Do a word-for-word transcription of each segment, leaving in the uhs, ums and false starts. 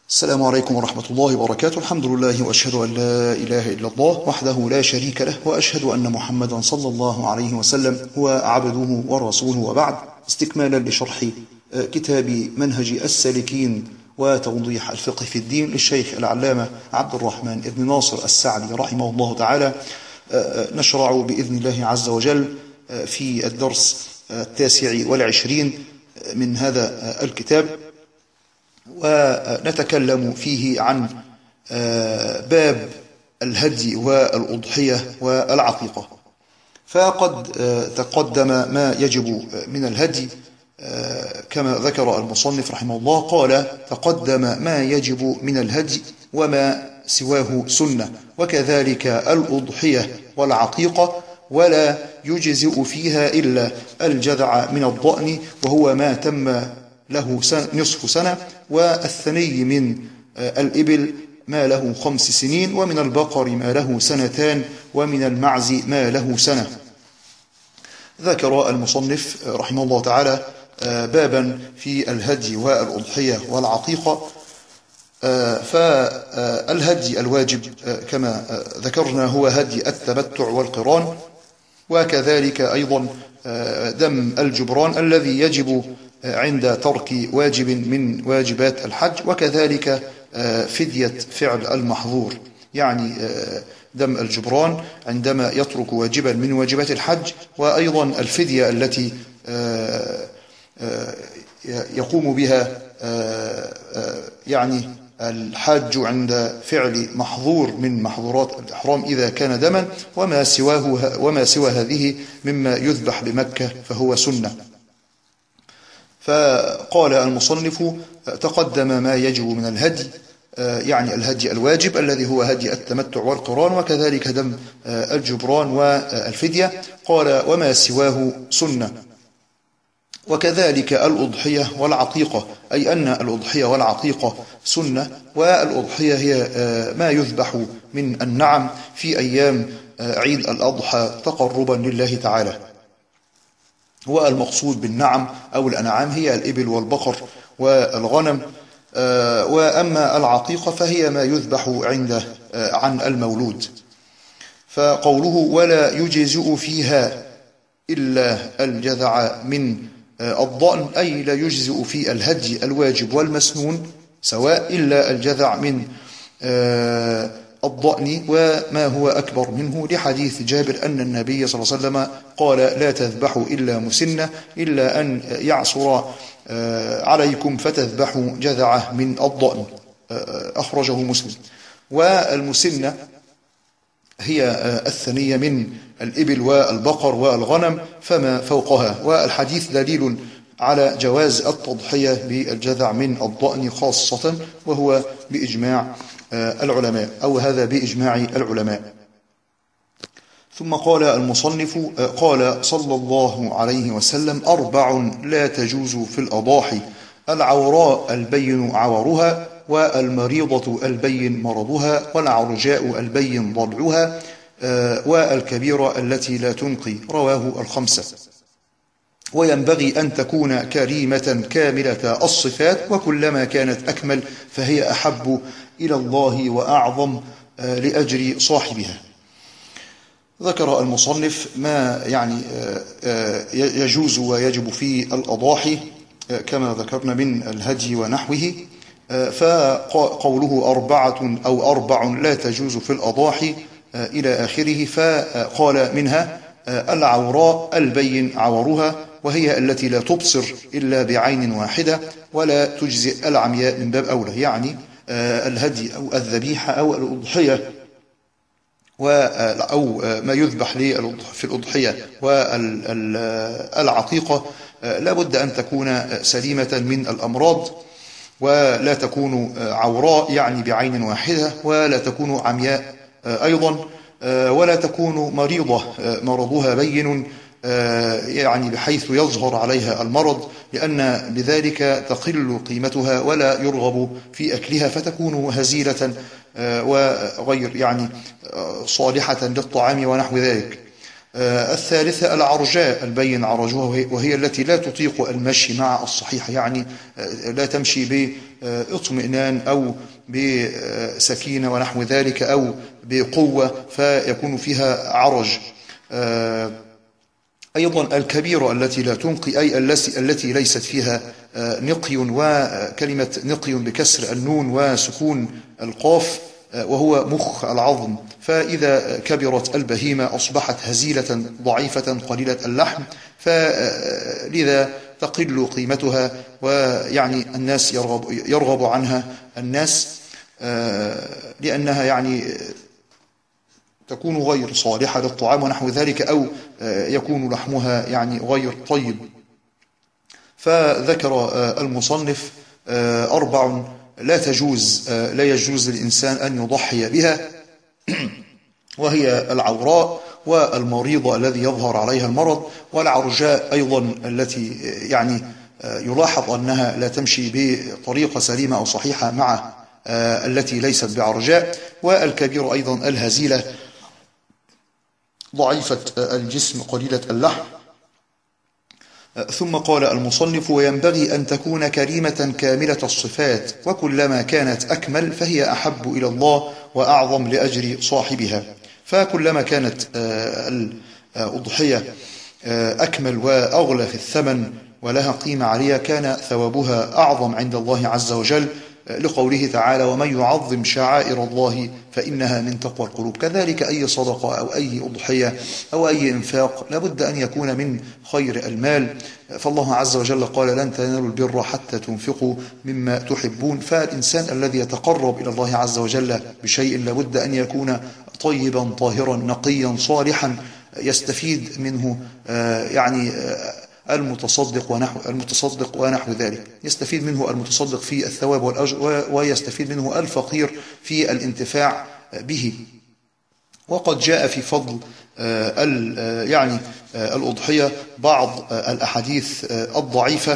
السلام عليكم ورحمة الله وبركاته. الحمد لله وأشهد أن لا إله إلا الله وحده لا شريك له، وأشهد أن محمدا صلى الله عليه وسلم هو عبده ورسوله، وبعد. استكمالا لشرح كتاب منهج السالكين وتوضيح الفقه في الدين للشيخ العلامة عبد الرحمن بن ناصر السعدي رحمه الله تعالى، نشرع بإذن الله عز وجل في الدرس التاسع والعشرين من هذا الكتاب، ونتكلم فيه عن باب الهدي والأضحية والعقيقة. فقد تقدم ما يجب من الهدي كما ذكر المصنف رحمه الله، قال: تقدم ما يجب من الهدي وما سواه سنة، وكذلك الأضحية والعقيقة، ولا يجزئ فيها إلا الجذع من الضأن، وهو ما تم له نصف سنة، والثني من الإبل ما له خمس سنين، ومن البقر ما له سنتان، ومن المعز ما له سنة. ذكر المصنف رحمه الله تعالى بابا في الهدي والأضحية والعقيقة. فالهدي الواجب كما ذكرنا هو هدي التمتع والقران، وكذلك أيضا دم الجبران الذي يجب عند ترك واجب من واجبات الحج، وكذلك فدية فعل المحظور، يعني دم الجبران عندما يترك واجبا من واجبات الحج، وأيضا الفدية التي يقوم بها يعني الحاج عند فعل محظور من محظورات الإحرام إذا كان دما، وما سواه وما سوى هذه مما يذبح بمكة فهو سنة. فقال المصنف: تقدم ما يجب من الهدي، يعني الهدي الواجب الذي هو هدي التمتع والقران، وكذلك دم الجبران والفدية. قال: وما سواه سنة، وكذلك الأضحية والعقيقة، أي أن الأضحية والعقيقة سنة، والأضحية هي ما يذبح من النعم في أيام عيد الأضحى تقربا لله تعالى. والمقصود بالنعم أو الأنعام هي الإبل والبقر والغنم، وأما العقيقة فهي ما يذبح عند عن المولود. فقوله: ولا يجزئ فيها إلا الجذع من الضأن، أي لا يجزئ في الهدي الواجب والمسنون سواء إلا الجذع من الضأن وما هو أكبر منه، لحديث جابر أن النبي صلى الله عليه وسلم قال: لا تذبحوا إلا مسنة، إلا أن يعصر عليكم فتذبحوا جذعه من الضأن. أخرجه مسلم. والمسنة هي الثنية من الإبل والبقر والغنم فما فوقها، والحديث دليل على جواز التضحية بالجذع من الضأن خاصة، وهو بإجماع العلماء، أو هذا بإجماع العلماء. ثم قال المصنف: قال صلى الله عليه وسلم: أربع لا تجوز في الأضاحي: العوراء البين عورها، والمريضة البين مرضها، والعرجاء البين ضلعها، والكبيرة التي لا تنقي. رواه الخمسة. وينبغي أن تكون كريمة كاملة الصفات، وكلما كانت أكمل فهي أحب إلى الله وأعظم لأجر صاحبها. ذكر المصنف ما يعني يجوز ويجب في الأضاحي كما ذكرنا من الهدي ونحوه. فقوله أربعة أو أربع لا تجوز في الأضاحي إلى آخره، فقال منها العوراء البين عورها، وهي التي لا تبصر إلا بعين واحدة، ولا تجزئ العمياء من باب أولى، يعني الهدي أو الذبيحة أو الأضحية أو ما يذبح في الأضحية والعقيقة لا بد أن تكون سليمة من الأمراض، ولا تكون عوراء يعني بعين واحدة، ولا تكون عمياء أيضا، ولا تكون مريضة مرضها بين يعني بحيث يظهر عليها المرض، لأن بذلك تقل قيمتها ولا يرغب في أكلها، فتكون هزيلة وغير يعني صالحة للطعام ونحو ذلك. الثالثة العرجاء البين عرجها، وهي التي لا تطيق المشي مع الصحيحة، يعني لا تمشي باطمئنان أو بسكينة ونحو ذلك أو بقوة فيكون فيها عرج. أيضا الكبيرة التي لا تنقي، أي التي ليست فيها نقي، وكلمة نقي بكسر النون وسكون القاف وهو مخ العظم، فإذا كبرت البهيمة أصبحت هزيلة ضعيفة قليلة اللحم، فلذا تقل قيمتها، ويعني الناس يرغب, يرغب عنها الناس لأنها يعني تكون غير صالحة للطعام ونحو ذلك، أو يكون لحمها يعني غير طيب. فذكر المصنف أربع لا تجوز لا يجوز للإنسان أن يضحي بها، وهي العوراء والمريضة الذي يظهر عليها المرض، والعرجاء أيضا التي يعني يلاحظ أنها لا تمشي بطريقة سليمة أو صحيحة مع التي ليست بعرجاء، والكبيرة أيضا الهزيلة ضعيفة الجسم قليلة اللحم. ثم قال المصنف: وينبغي أن تكون كريمة كاملة الصفات، وكلما كانت أكمل فهي أحب إلى الله وأعظم لأجر صاحبها. فكلما كانت الأضحية أكمل وأغلى في الثمن ولها قيمة عالية كان ثوابها أعظم عند الله عز وجل، لقوله تعالى: ومن يعظم شعائر الله فإنها من تقوى القلوب. كذلك أي صدقة أو أي أضحية أو أي إنفاق لابد أن يكون من خير المال، فالله عز وجل قال: لن تنالوا البر حتى تنفقوا مما تحبون. فالإنسان الذي يتقرب إلى الله عز وجل بشيء لابد أن يكون طيبا طاهرا نقيا صالحا، يستفيد منه يعني المتصدق ونحو المتصدق ونحو ذلك، يستفيد منه المتصدق في الثواب والأجر، ويستفيد منه الفقير في الانتفاع به. وقد جاء في فضل يعني الأضحية بعض الأحاديث الضعيفة،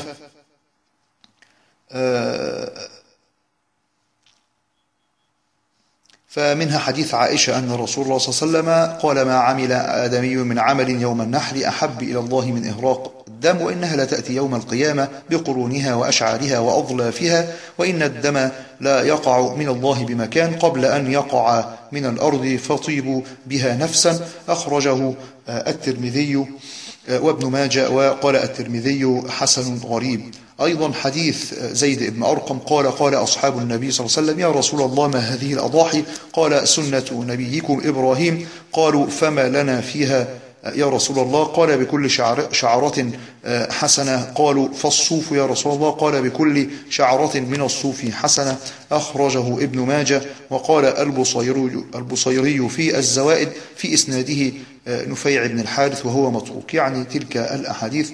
فمنها حديث عائشة أن رسول الله صلى الله عليه وسلم قال: ما عمل آدمي من عمل يوم النحر أحب إلى الله من إهراق الدم، وإنها لا تأتي يوم القيامة بقرونها وأشعارها وأضلافها، وإن الدم لا يقع من الله بمكان قبل أن يقع من الأرض فطيبوا بها نفسا. أخرجه الترمذي وابن ماجه، وقال الترمذي حسن غريب. أيضا حديث زيد بن أرقم قال: قال أصحاب النبي صلى الله عليه وسلم: يا رسول الله ما هذه الأضاحي؟ قال: سنة نبيكم إبراهيم. قالوا: فما لنا فيها يا رسول الله؟ قال: بكل شعر شعرة حسنة. قالوا: فالصوف يا رسول الله؟ قال: بكل شعرة من الصوف حسنة. أخرجه ابن ماجه. وقال البصيري, البصيري في الزوائد في إسناده نفيع بن الحارث وهو متروك. يعني تلك الأحاديث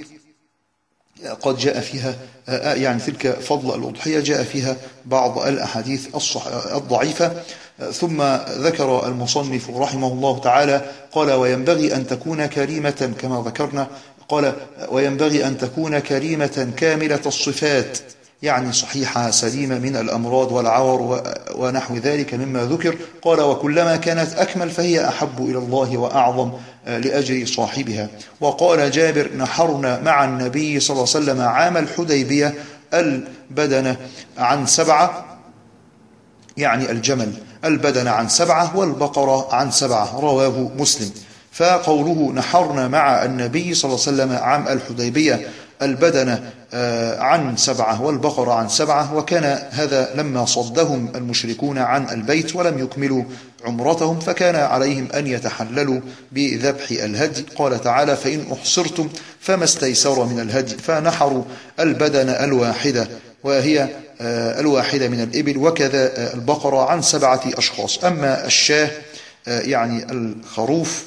قد جاء فيها يعني تلك فضل الأضحية جاء فيها بعض الأحاديث الضعيفة. ثم ذكر المصنف رحمه الله تعالى قال: وينبغي أن تكون كريمة كما ذكرنا، قال: وينبغي أن تكون كريمة كاملة الصفات، يعني صحيحة سليمة من الأمراض والعور ونحو ذلك مما ذكر. قال: وكلما كانت أكمل فهي أحب إلى الله وأعظم لأجر صاحبها. وقال جابر: نحرنا مع النبي صلى الله عليه وسلم عام الحديبية البدنة عن سبعة، يعني الجمل البدنة عن سبعة والبقرة عن سبعة، رواه مسلم. فقوله نحرنا مع النبي صلى الله عليه وسلم عام الحديبية البدنة عن سبعة والبقرة عن سبعة، وكان هذا لما صدهم المشركون عن البيت ولم يكملوا عمرتهم، فكان عليهم أن يتحللوا بذبح الهدي. قال تعالى: فإن أحصرتم فما استيسر من الهدي، فنحروا البدنة الواحدة وهي الواحدة من الإبل، وكذا البقرة عن سبعة أشخاص. أما الشاه يعني الخروف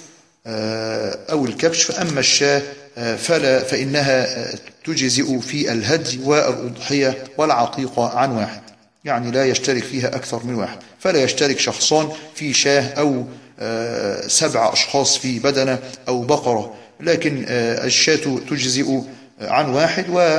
أو الكبش، فأما الشاه فلا فإنها تجزئ في الهدي والأضحية والعقيقة عن واحد، يعني لا يشترك فيها أكثر من واحد، فلا يشترك شخصان في شاه أو سبع أشخاص في بدنة أو بقرة، لكن الشاة تجزئ عن واحد و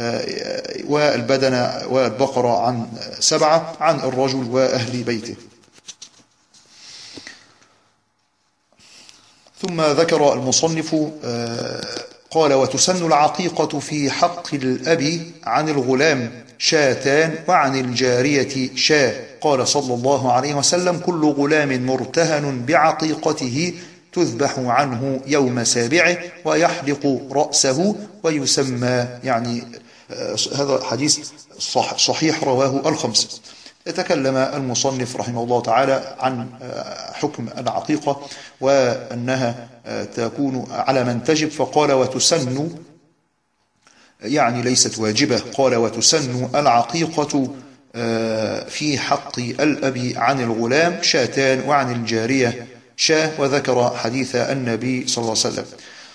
والبدنة والبقرة عن سبعة عن الرجل وأهل بيته. ثم ذكر المصنف قال: وتسن العقيقة في حق الأب عن الغلام شاتان وعن الجارية شاة. قال صلى الله عليه وسلم: كل غلام مرتهن بعقيقته تذبح عنه يوم سابعه ويحلق رأسه ويسمى. يعني هذا حديث صحيح رواه الخمسة. يتكلم المصنف رحمه الله تعالى عن حكم العقيقة وأنها تكون على من تجب، فقال: وتسن، يعني ليست واجبة. قال: وتسن العقيقة في حق الأب عن الغلام شاتان وعن الجارية شاة. وذكر حديث النبي صلى الله عليه وسلم.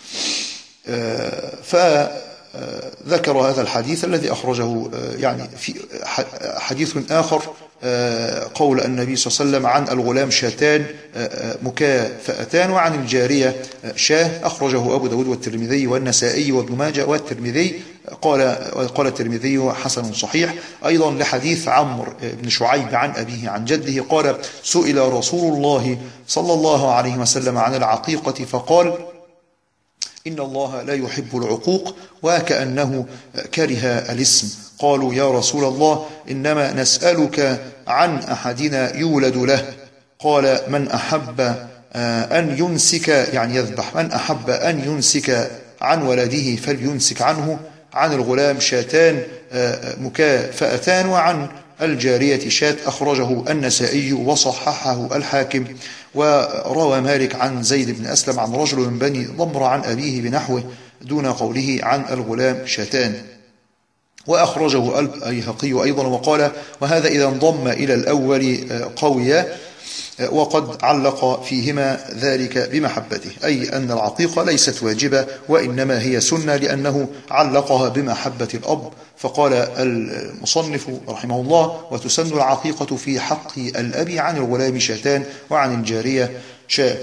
فذكر هذا الحديث الذي أخرجه، يعني في حديث آخر قول النبي صلى الله عليه وسلم: عن الغلام شاتان مكافأتان وعن الجارية شاه. أخرجه أبو داود والترمذي والنسائي وابن ماجه والترمذي. قال قال الترمذي: حسن صحيح. أيضا لحديث عمرو بن شعيب عن أبيه عن جده قال: سئل رسول الله صلى الله عليه وسلم عن العقيقة فقال: إن الله لا يحب العقوق، وكأنه كره الاسم. قالوا: يا رسول الله، إنما نسألك عن أحدنا يولد له. قال: من أحب أن ينسك، يعني يذبح، من أحب أن ينسك عن ولده فلينسك عنه. عن الغلام شاتان مكافأتان وعن الجارية شاة. أخرجه النسائي وصححه الحاكم. وروى مالك عن زيد بن أسلم عن رجل من بني ضمر عن أبيه بنحوه دون قوله عن الغلام شاتان. وأخرجه البيهقي أيضا وقال: وهذا إذا انضم إلى الأول قويا، وقد علق فيهما ذلك بمحبته، أي أن العقيقة ليست واجبة وإنما هي سنة، لأنه علقها بمحبة الأب. فقال المصنف رحمه الله: وتسن العقيقة في حق الأب عن الغلام شاتان وعن الجارية شاة.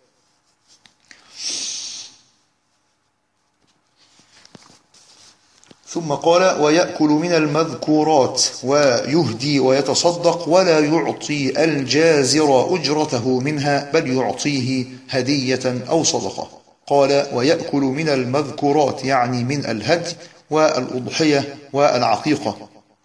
ثم قال: ويأكل من المذكورات ويهدي ويتصدق ولا يعطي الجازر أجرته منها، بل يعطيه هدية أو صدقة. قال: ويأكل من المذكورات، يعني من الهدي والأضحية والعقيقة.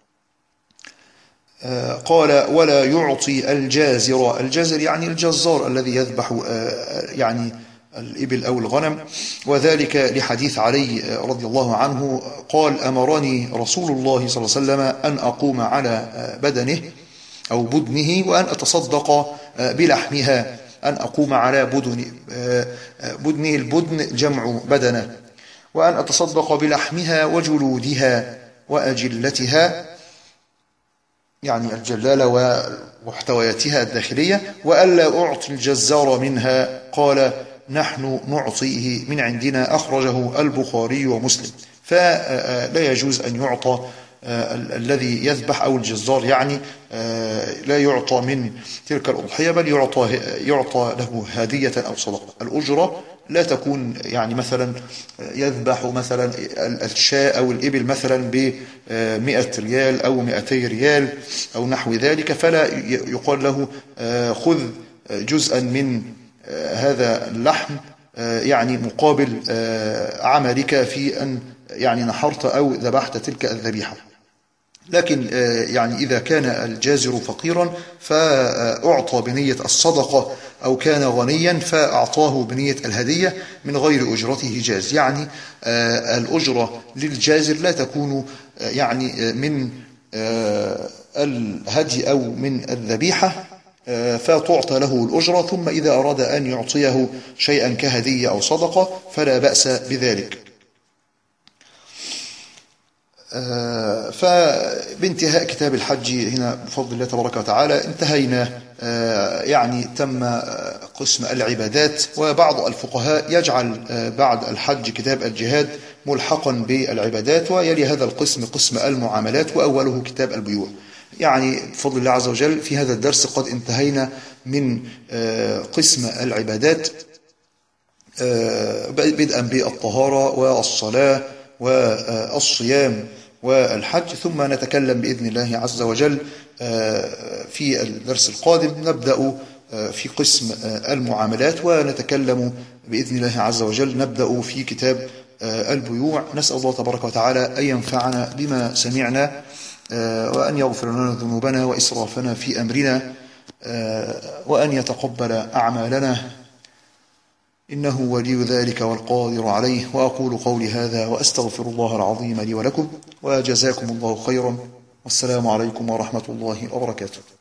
قال: ولا يعطي الجازر. الجازر يعني الجزار الذي يذبح يعني الإبل أو الغنم. وذلك لحديث علي رضي الله عنه قال: أمرني رسول الله صلى الله عليه وسلم أن أقوم على بدنه أو بدنه وأن أتصدق بلحمها. أن أقوم على بدن بدنه، البدن جمع بدنه، وأن أتصدق بلحمها وجلودها وأجلتها، يعني الجلالة ومحتوياتها الداخلية، وألا أعطي الجزار منها. قال: نحن نعطيه من عندنا. أخرجه البخاري ومسلم. فلا يجوز أن يعطى الذي يذبح أو الجزار، يعني لا يعطى من تلك الأضحية، بل يعطى, يعطى له هدية أو صدقة. الأجرة لا تكون يعني مثلا يذبح مثلا الشاء أو الإبل مثلا بمئة ريال أو مئتي ريال أو نحو ذلك، فلا يقال له خذ جزءا من هذا اللحم يعني مقابل عملك في أن يعني نحرت أو ذبحت تلك الذبيحة. لكن يعني إذا كان الجازر فقيرا فأعطى بنية الصدقة، أو كان غنيا فأعطاه بنية الهدية من غير أجرته جاز. يعني الأجرة للجازر لا تكون يعني من الهدي أو من الذبيحة، فتعطى له الأجرة، ثم إذا أراد أن يعطيه شيئا كهدية أو صدقة فلا بأس بذلك. فبانتهاء كتاب الحج هنا بفضل الله تبارك وتعالى انتهينا، يعني تم قسم العبادات. وبعض الفقهاء يجعل بعد الحج كتاب الجهاد ملحقا بالعبادات، ويلي هذا القسم قسم المعاملات، وأوله كتاب البيوع. يعني بفضل الله عز وجل في هذا الدرس قد انتهينا من قسم العبادات، بدءا بالطهارة والصلاة والصيام والحج، ثم نتكلم بإذن الله عز وجل في الدرس القادم نبدأ في قسم المعاملات، ونتكلم بإذن الله عز وجل نبدأ في كتاب البيوع. نسأل الله تبارك وتعالى أن ينفعنا بما سمعنا، وأن يغفر لنا ذنوبنا وإسرافنا في أمرنا، وأن يتقبل أعمالنا، إنه ولي ذلك والقادر عليه. وأقول قولي هذا وأستغفر الله العظيم لي ولكم، وجزاكم الله خيرا، والسلام عليكم ورحمة الله وبركاته.